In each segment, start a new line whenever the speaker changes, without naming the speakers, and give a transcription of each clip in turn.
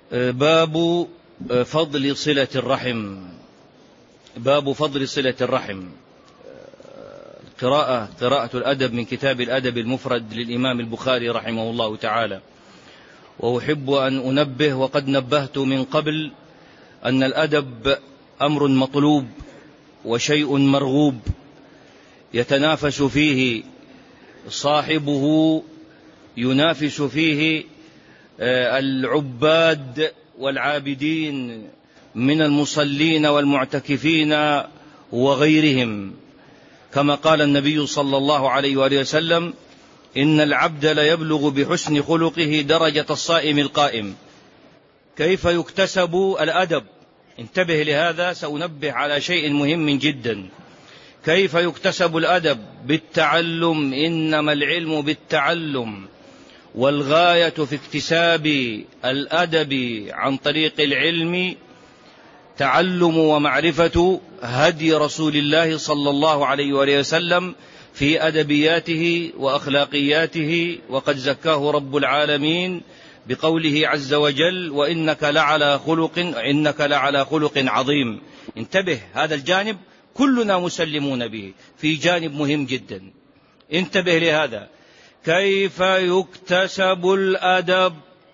باب فضل صلة الرحم. باب فضل صلة الرحم. قراءة الأدب من كتاب الأدب المفرد للإمام البخاري رحمه الله تعالى. وأحب أن أنبه، وقد نبهت من قبل، أن الأدب أمر مطلوب وشيء مرغوب يتنافس فيه صاحبه، ينافس فيه العباد والعابدين من المصلين والمعتكفين وغيرهم، كما قال النبي صلى الله عليه وآله وسلم: إن العبد ليبلغ بحسن خلقه درجة الصائم القائم. كيف يكتسب الأدب؟ انتبه لهذا، سأنبه على شيء مهم جدا. كيف يكتسب الأدب؟ بالتعلم، إنما العلم بالتعلم، والغاية في اكتساب الأدب عن طريق العلم تعلم ومعرفة هدي رسول الله صلى الله عليه وآله وسلم في أدبياته وأخلاقياته. وقد زكاه رب العالمين بقوله عز وجل: وإنك لعلى خلق عظيم. انتبه، هذا الجانب كلنا مسلمون به، في جانب مهم جدا، انتبه لهذا. كيف يكتسب الأدب؟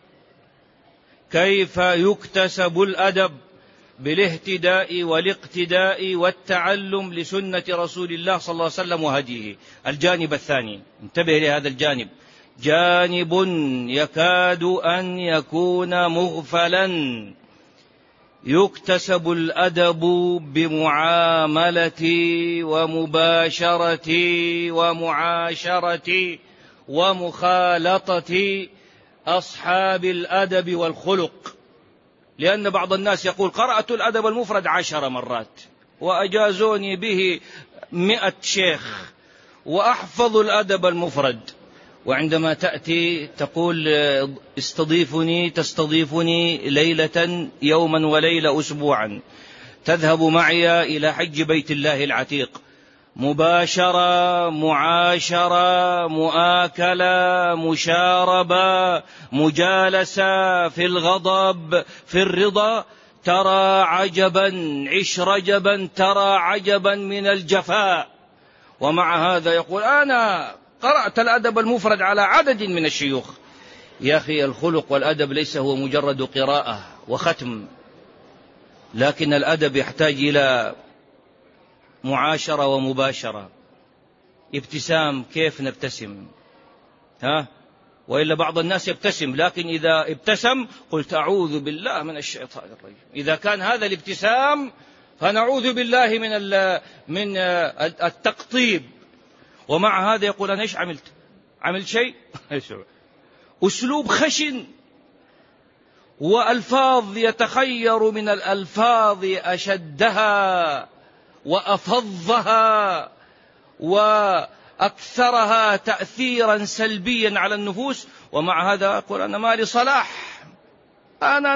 كيف يكتسب الأدب؟ بالاهتداء والاقتداء والتعلم لسنة رسول الله صلى الله عليه وسلم وهديه. الجانب الثاني، انتبه لهذا الجانب، جانب يكاد أن يكون مغفلا. يكتسب الأدب بمعاملة ومباشرة ومعاشرة ومخالطة أصحاب الأدب والخلق. لأن بعض الناس يقول: قرأت الأدب المفرد 10 مرات وأجازوني به 100 شيخ وأحفظ الأدب المفرد. وعندما تأتي تقول: تستضيفني ليلة، يوما وليلة، أسبوعا، تذهب معي إلى حج بيت الله العتيق، مباشرة، معاشرة، مؤاكلة، مشاربة، مجالسة، في الغضب، في الرضا، ترى عجبا، عش رجبا، ترى عجبا من الجفاء. ومع هذا يقول: أنا قرأت الأدب المفرد على عدد من الشيوخ. يا أخي، الخلق والأدب ليس هو مجرد قراءة وختم، لكن الأدب يحتاج إلى معاشرة ومباشرة. ابتسام، كيف نبتسم؟ وإلا بعض الناس يبتسم، لكن إذا ابتسم قلت: أعوذ بالله من الشيطان الرجيم. إذا كان هذا الابتسام فنعوذ بالله من التقطيب. ومع هذا يقول: أنا إيش عملت شيء؟ أسلوب خشن، وألفاظ يتخير من الألفاظ أشدها وأفضها وأكثرها تأثيرا سلبيا على النفوس. ومع هذا أقول: أنا مالي صلاح، أنا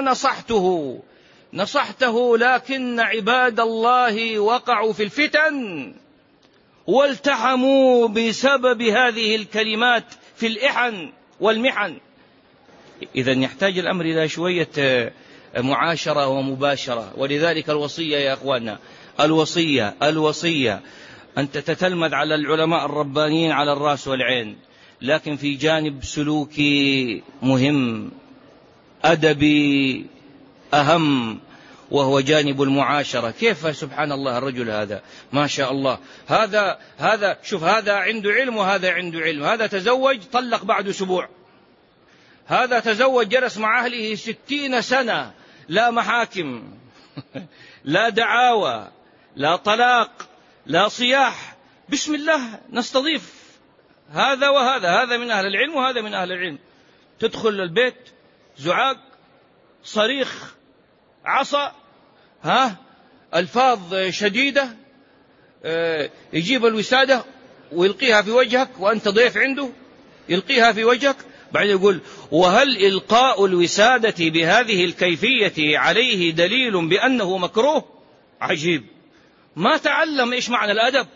نصحته، لكن عباد الله وقعوا في الفتن والتحموا بسبب هذه الكلمات في الإحن والمحن. إذن يحتاج الأمر إلى شوية معاشرة ومباشرة. ولذلك الوصية يا أخواننا، الوصية أن تتتلمذ على العلماء الربانيين على الرأس والعين، لكن في جانب سلوكي مهم، أدبي أهم، وهو جانب المعاشرة. كيف سبحان الله الرجل هذا ما شاء الله، هذا شوف، هذا عنده علم وهذا عنده علم. هذا تزوج طلق بعد أسبوع، هذا تزوج جلس مع أهله 60 سنة، لا محاكم لا دعاوى، لا طلاق، لا صياح، بسم الله نستضيف هذا وهذا، هذا من أهل العلم وهذا من أهل العلم. تدخل البيت، زعاق، صريخ، عصا، ألفاظ شديدة، يجيب الوسادة ويلقيها في وجهك وأنت ضيف عنده، يلقيها في وجهك. بعدين يقول: وهل إلقاء الوسادة بهذه الكيفية عليه دليل بأنه مكروه؟ عجيب، ما تعلم إيش معنى الأدب.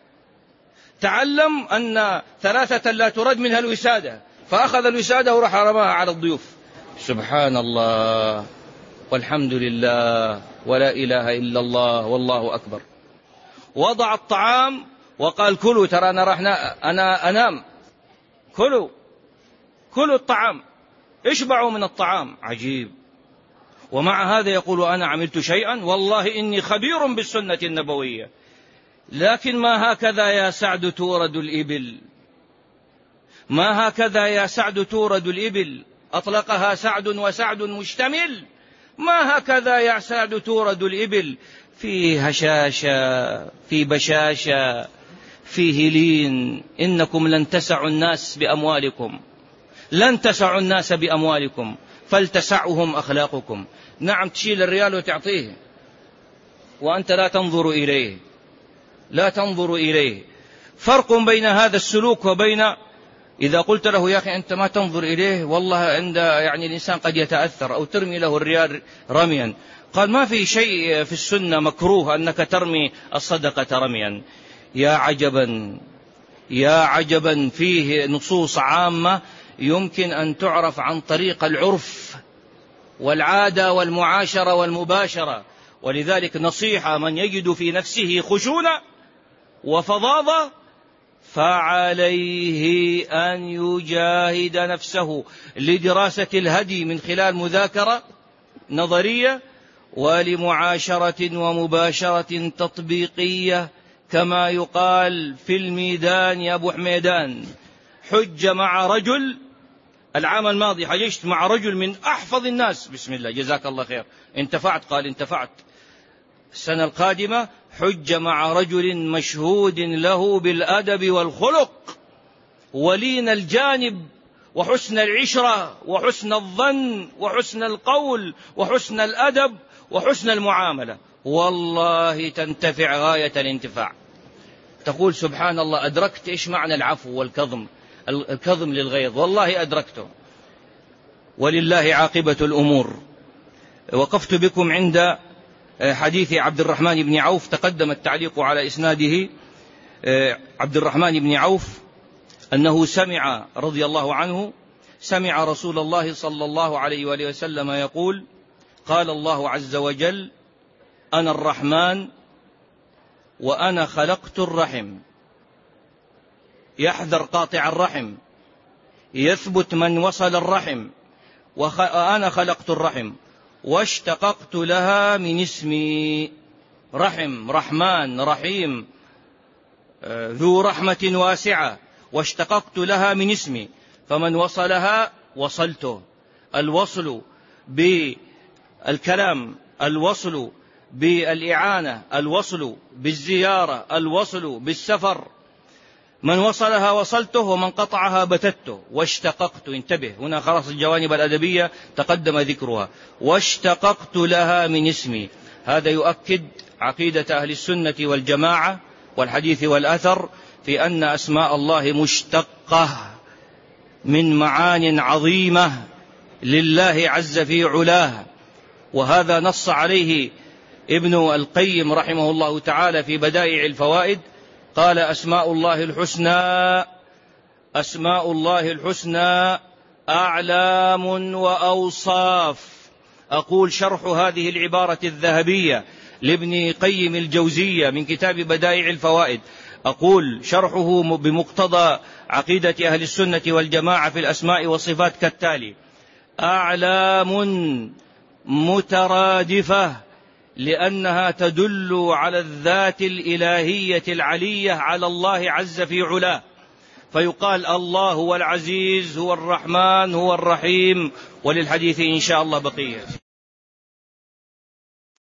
تعلم أن 3 لا ترد منها الوسادة، فأخذ الوسادة وراح رماها على الضيوف. سبحان الله والحمد لله ولا إله إلا الله والله أكبر. وضع الطعام وقال كلوا، ترى أنا أنام، كلوا الطعام، اشبعوا من الطعام. عجيب. ومع هذا يقول أنا عملت شيئا، والله إني خبير بالسنة النبوية. لكن ما هكذا يا سعد تورد الإبل، ما هكذا يا سعد تورد الإبل. أطلقها سعد وسعد مشتمل. ما هكذا يا سعد تورد الإبل، في هشاشة، في بشاشة، في هلين. إنكم لن تسعوا الناس بأموالكم، لن تسعوا الناس بأموالكم، فلتسعهم أخلاقكم. نعم، تشيل الريال وتعطيه وأنت لا تنظر إليه، لا تنظر إليه. فرق بين هذا السلوك وبين إذا قلت له يا أخي أنت ما تنظر إليه، والله عند يعني الإنسان قد يتأثر، أو ترمي له الريال رميا. قال ما في شيء في السنة مكروه أنك ترمي الصدقة رميا. يا عجبا، يا عجبا، فيه نصوص عامة يمكن أن تعرف عن طريق العرف والعادة والمعاشرة والمباشرة. ولذلك نصيحة: من يجد في نفسه خشونة وفظاظة فعليه أن يجاهد نفسه لدراسة الهدي من خلال مذاكرة نظرية، ولمعاشرة ومباشرة تطبيقية. كما يقال في الميدان يا أبو حميدان، حج مع رجل العام الماضي، حججت مع رجل من أحفظ الناس، بسم الله جزاك الله خير، انتفعت. قال انتفعت. السنة القادمة حج مع رجل مشهود له بالأدب والخلق ولين الجانب وحسن العشرة وحسن الظن وحسن القول وحسن الأدب وحسن المعاملة. والله تنتفع غاية الانتفاع. تقول سبحان الله، أدركت إيش معنى العفو والكظم، الكظم للغيظ. والله أدركته، ولله عاقبة الأمور. وقفت بكم عند حديث عبد الرحمن بن عوف، تقدم التعليق على إسناده. عبد الرحمن بن عوف أنه سمع رضي الله عنه سمع رسول الله صلى الله عليه وآله وسلم يقول: قال الله عز وجل: أنا الرحمن وأنا خلقت الرحم. يحذر قاطع الرحم، يثبت من وصل الرحم. وأنا خلقت الرحم واشتققت لها من اسمي. رحم، رحمن، رحيم، ذو رحمة واسعة. واشتققت لها من اسمي، فمن وصلها وصلته. الوصل بالكلام، الوصل بالإعانة، الوصل بالزيارة، الوصل بالسفر. من وصلها وصلته، ومن قطعها بتته. واشتققت، انتبه هنا خلاص الجوانب الأدبية تقدم ذكرها. واشتققت لها من اسمي. هذا يؤكد عقيدة أهل السنة والجماعة والحديث والأثر في أن أسماء الله مشتقة من معان عظيمة لله عز في علاه. وهذا نص عليه ابن القيم رحمه الله تعالى في بدائع الفوائد. قال: أسماء الله الحسنى أعلام وأوصاف. أقول شرح هذه العبارة الذهبية لابن قيم الجوزية من كتاب بدائع الفوائد، أقول شرحه بمقتضى عقيدة أهل السنة والجماعة في الأسماء والصفات كالتالي: أعلام مترادفة، لأنها تدل على الذات الإلهية العلية على الله عز في علاه. فيقال الله هو العزيز، هو الرحمن، هو الرحيم. وللحديث إن شاء الله بقية.